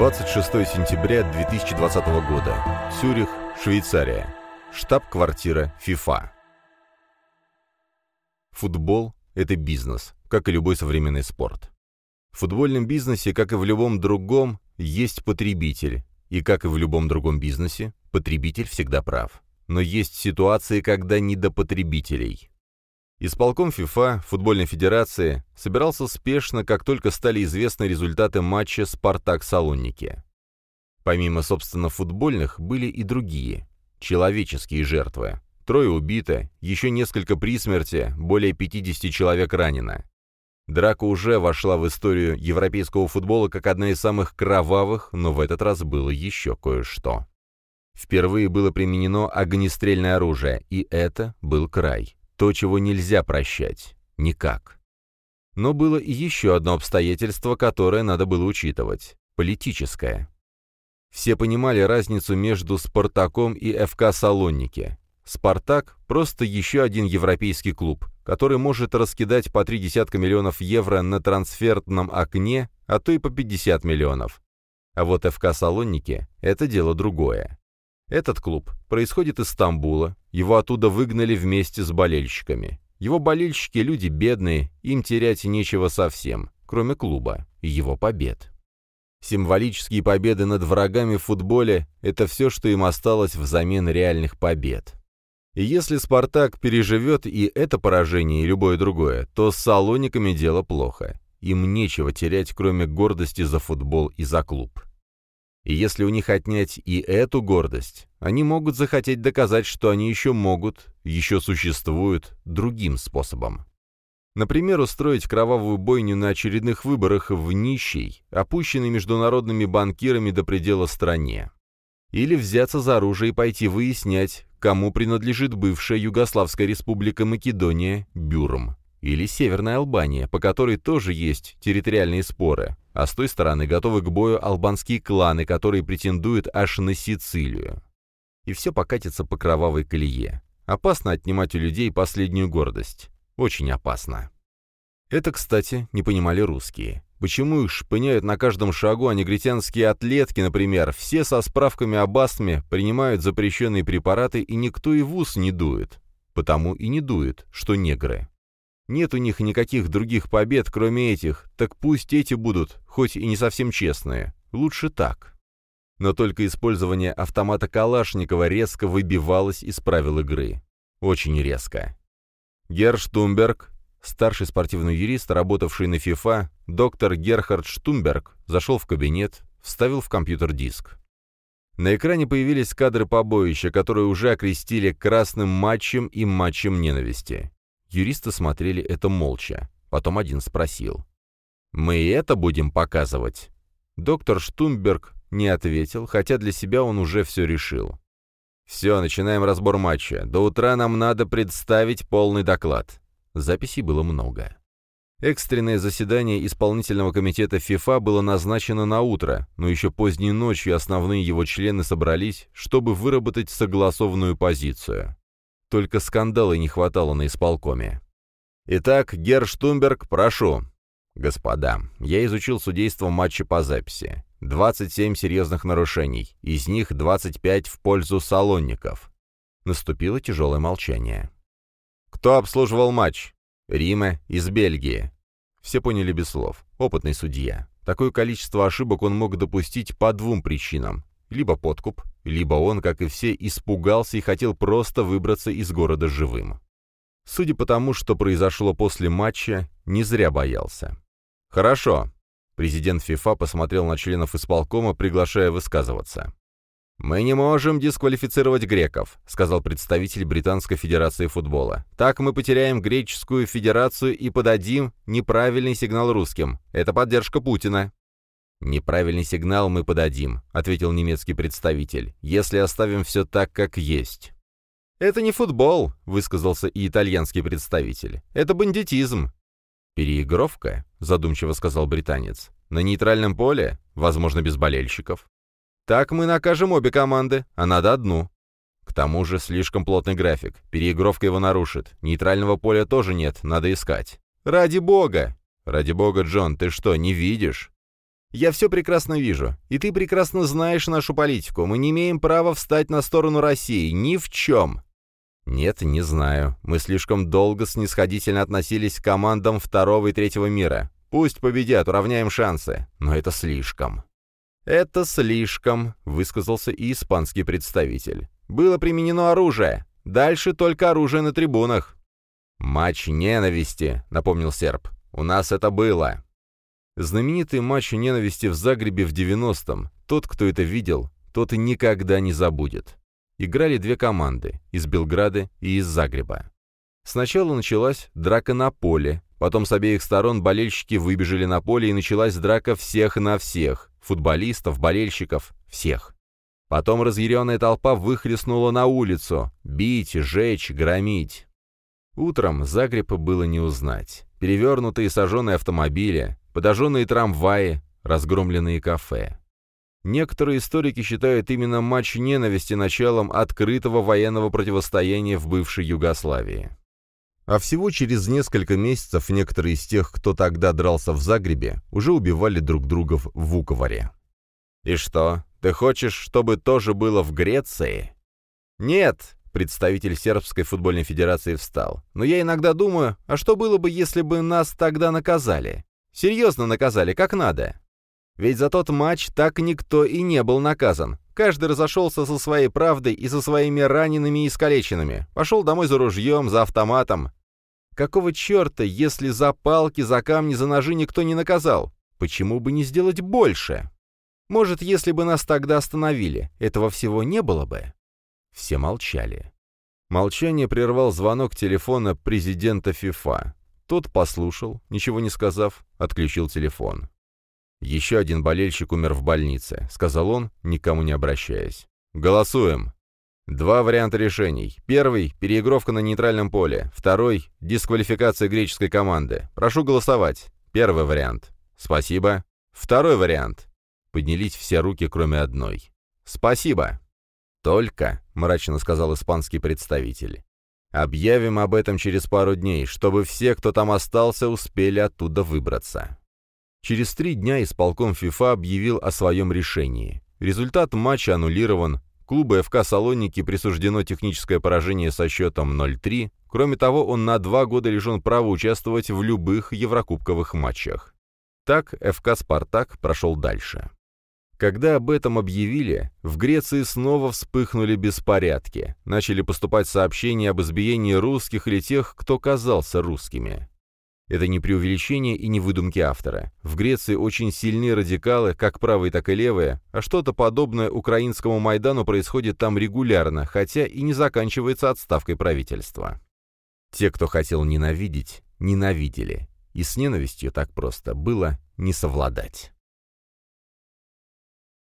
26 сентября 2020 года. Цюрих, Швейцария. Штаб-квартира ФИФА. Футбол – это бизнес, как и любой современный спорт. В футбольном бизнесе, как и в любом другом, есть потребитель. И как и в любом другом бизнесе, потребитель всегда прав. Но есть ситуации, когда не до потребителей. Исполком ФИФА, футбольной федерации, собирался спешно, как только стали известны результаты матча «Спартак-Салоники». Помимо, собственно, футбольных, были и другие, человеческие жертвы. 3 убито, еще несколько при смерти, более 50 человек ранено. Драка уже вошла в историю европейского футбола как одна из самых кровавых, но в этот раз было еще кое-что. Впервые было применено огнестрельное оружие, и это был край. То, чего нельзя прощать. Никак. Но было и еще одно обстоятельство, которое надо было учитывать. Политическое. Все понимали разницу между «Спартаком» и ФК «Салоники». «Спартак» — просто еще один европейский клуб, который может раскидать по 30 миллионов евро на трансферном окне, а то и по 50 миллионов. А вот ФК «Салоники» — это дело другое. Этот клуб происходит из Стамбула, его оттуда выгнали вместе с болельщиками. Его болельщики – люди бедные, им терять нечего совсем, кроме клуба и его побед. Символические победы над врагами в футболе – это все, что им осталось взамен реальных побед. И если «Спартак» переживет и это поражение, и любое другое, то с «Салониками» дело плохо. Им нечего терять, кроме гордости за футбол и за клуб. И если у них отнять и эту гордость, они могут захотеть доказать, что они еще могут, еще существуют другим способом. Например, устроить кровавую бойню на очередных выборах в нищей, опущенной международными банкирами до предела стране. Или взяться за оружие и пойти выяснять, кому принадлежит бывшая Югославская республика Македония, Бюрм. Или Северная Албания, по которой тоже есть территориальные споры, а с той стороны готовы к бою албанские кланы, которые претендуют аж на Сицилию. И все покатится по кровавой колее. Опасно отнимать у людей последнюю гордость. Очень опасно. Это, кстати, не понимали русские. Почему их шпыняют на каждом шагу, а негритянские атлетки, например, все со справками об астме принимают запрещенные препараты, и никто и в ус не дует. Потому и не дует, что негры. Нет у них никаких других побед, кроме этих, так пусть эти будут, хоть и не совсем честные. Лучше так. Но только использование автомата Калашникова резко выбивалось из правил игры. Очень резко. Герр Штумберг, старший спортивный юрист, работавший на ФИФА, доктор Герхард Штумберг, зашел в кабинет, вставил в компьютер диск. На экране появились кадры побоища, которые уже окрестили красным матчем и матчем ненависти. Юристы смотрели это молча. Потом один спросил. «Мы и это будем показывать?» Доктор Штумберг не ответил, хотя для себя он уже все решил. «Все, начинаем разбор матча. До утра нам надо представить полный доклад». Записей было много. Экстренное заседание исполнительного комитета ФИФА было назначено на утро, но еще поздней ночью основные его члены собрались, чтобы выработать согласованную позицию. Только скандала не хватало на исполкоме. «Итак, Герр Штумберг, прошу». «Господа, я изучил судейство матча по записи. 27 серьезных нарушений, из них 25 в пользу салонников». Наступило тяжелое молчание. «Кто обслуживал матч?» «Рима из Бельгии». Все поняли без слов. Опытный судья. Такое количество ошибок он мог допустить по двум причинам. Либо подкуп, либо он, как и все, испугался и хотел просто выбраться из города живым. Судя по тому, что произошло после матча, не зря боялся. «Хорошо». Президент ФИФА посмотрел на членов исполкома, приглашая высказываться. «Мы не можем дисквалифицировать греков», — сказал представитель Британской федерации футбола. «Так мы потеряем греческую федерацию и подадим неправильный сигнал русским. Это поддержка Путина». «Неправильный сигнал мы подадим», — ответил немецкий представитель, «если оставим все так, как есть». «Это не футбол», — высказался и итальянский представитель. «Это бандитизм». «Переигровка», — задумчиво сказал британец. «На нейтральном поле? Возможно, без болельщиков». «Так мы накажем обе команды, а надо одну». «К тому же слишком плотный график. Переигровка его нарушит. Нейтрального поля тоже нет, надо искать». «Ради бога!» «Ради бога, Джон, ты что, не видишь?» Я все прекрасно вижу, и ты прекрасно знаешь нашу политику. Мы не имеем права встать на сторону России. Ни в чем». «Нет, не знаю. Мы слишком долго снисходительно относились к командам второго и третьего мира. Пусть победят, уравняем шансы. Но это слишком». «Это слишком», — высказался и испанский представитель. «Было применено оружие. Дальше только оружие на трибунах». «Матч ненависти», — напомнил серб. «У нас это было». Знаменитый матч ненависти в Загребе в 90-м. Тот, кто это видел, тот и никогда не забудет. Играли две команды — из Белграда и из Загреба. Сначала началась драка на поле, потом с обеих сторон болельщики выбежали на поле, и началась драка всех на всех — футболистов, болельщиков, всех. Потом разъяренная толпа выхлестнула на улицу — бить, жечь, громить. Утром Загреб было не узнать. Перевернутые и сожженные автомобили, подожженные трамваи, разгромленные кафе. Некоторые историки считают именно матч ненависти началом открытого военного противостояния в бывшей Югославии. А всего через несколько месяцев некоторые из тех, кто тогда дрался в Загребе, уже убивали друг друга в Вуковаре. «И что, ты хочешь, чтобы тоже было в Греции?» «Нет», — представитель Сербской футбольной федерации встал. «Но я иногда думаю, а что было бы, если бы нас тогда наказали? Серьезно наказали, как надо. Ведь за тот матч так никто и не был наказан. Каждый разошелся со своей правдой и со своими ранеными и искалеченными. Пошел домой за ружьем, за автоматом. Какого черта, если за палки, за камни, за ножи никто не наказал? Почему бы не сделать больше? Может, если бы нас тогда остановили, этого всего не было бы?» Все молчали. Молчание прервал звонок телефона президента ФИФА. Тот послушал, ничего не сказав, отключил телефон. «Еще один болельщик умер в больнице», — сказал он, никому не обращаясь. «Голосуем. Два варианта решений. Первый — переигровка на нейтральном поле. Второй — дисквалификация греческой команды. Прошу голосовать. Первый вариант. Спасибо. Второй вариант». Поднялись все руки, кроме одной. «Спасибо». «Только», — мрачно сказал испанский представитель, «объявим об этом через пару дней, чтобы все, кто там остался, успели оттуда выбраться». Через 3 дня исполком ФИФА объявил о своем решении. Результат матча аннулирован, клубу ФК «Салоники» присуждено техническое поражение со счетом 0-3, кроме того, он на 2 года лишен права участвовать в любых еврокубковых матчах. Так ФК «Спартак» прошел дальше. Когда об этом объявили, в Греции снова вспыхнули беспорядки, начали поступать сообщения об избиении русских или тех, кто казался русскими. Это не преувеличение и не выдумки автора. В Греции очень сильны радикалы, как правые, так и левые, а что-то подобное украинскому Майдану происходит там регулярно, хотя и не заканчивается отставкой правительства. Те, кто хотел ненавидеть, ненавидели, и с ненавистью так просто было не совладать.